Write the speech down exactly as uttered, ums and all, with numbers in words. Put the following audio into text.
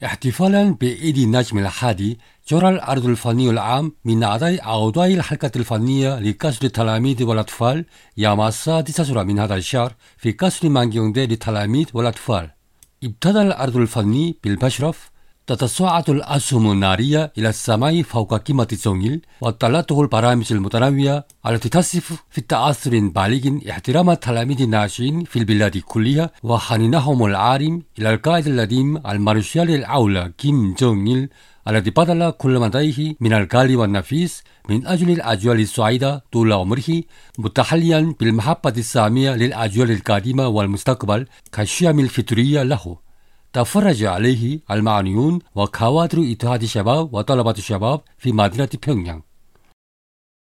احتفالا بعيد النجم الحادي، جرى العرض الفني العام من أعضاء أعضاء الحلقة الفنية لقصر التلاميذ والأطفال يوم السادس من هذا الشهر في قصر مانجيونغدي للتلاميذ والأطفال. ابتدأ العرض الفني بالمشرف. تتصاعد الأسهم النارية إلى السماء فوق قمة زونغيل، وطلته البرامج المتنوعة التي تصف في تأثر بالغ احترام التلاميذ الناشئين في البلاد كلها وحنينهم العارم إلى القائد القديم المارشال الأول كيم جونغ إل الذي بذل كل ما لديه من الغالي والنفيس من أجل الأجيال السعيدة طول عمره، متحليا بالمحبة السامية للأجيال القادمة والمستقبل كالشيم الفطرية له. تفرج عليه المعنيون وكوادر اتحاد الشباب وطلبة الشباب في مدينة بيونغيانغ.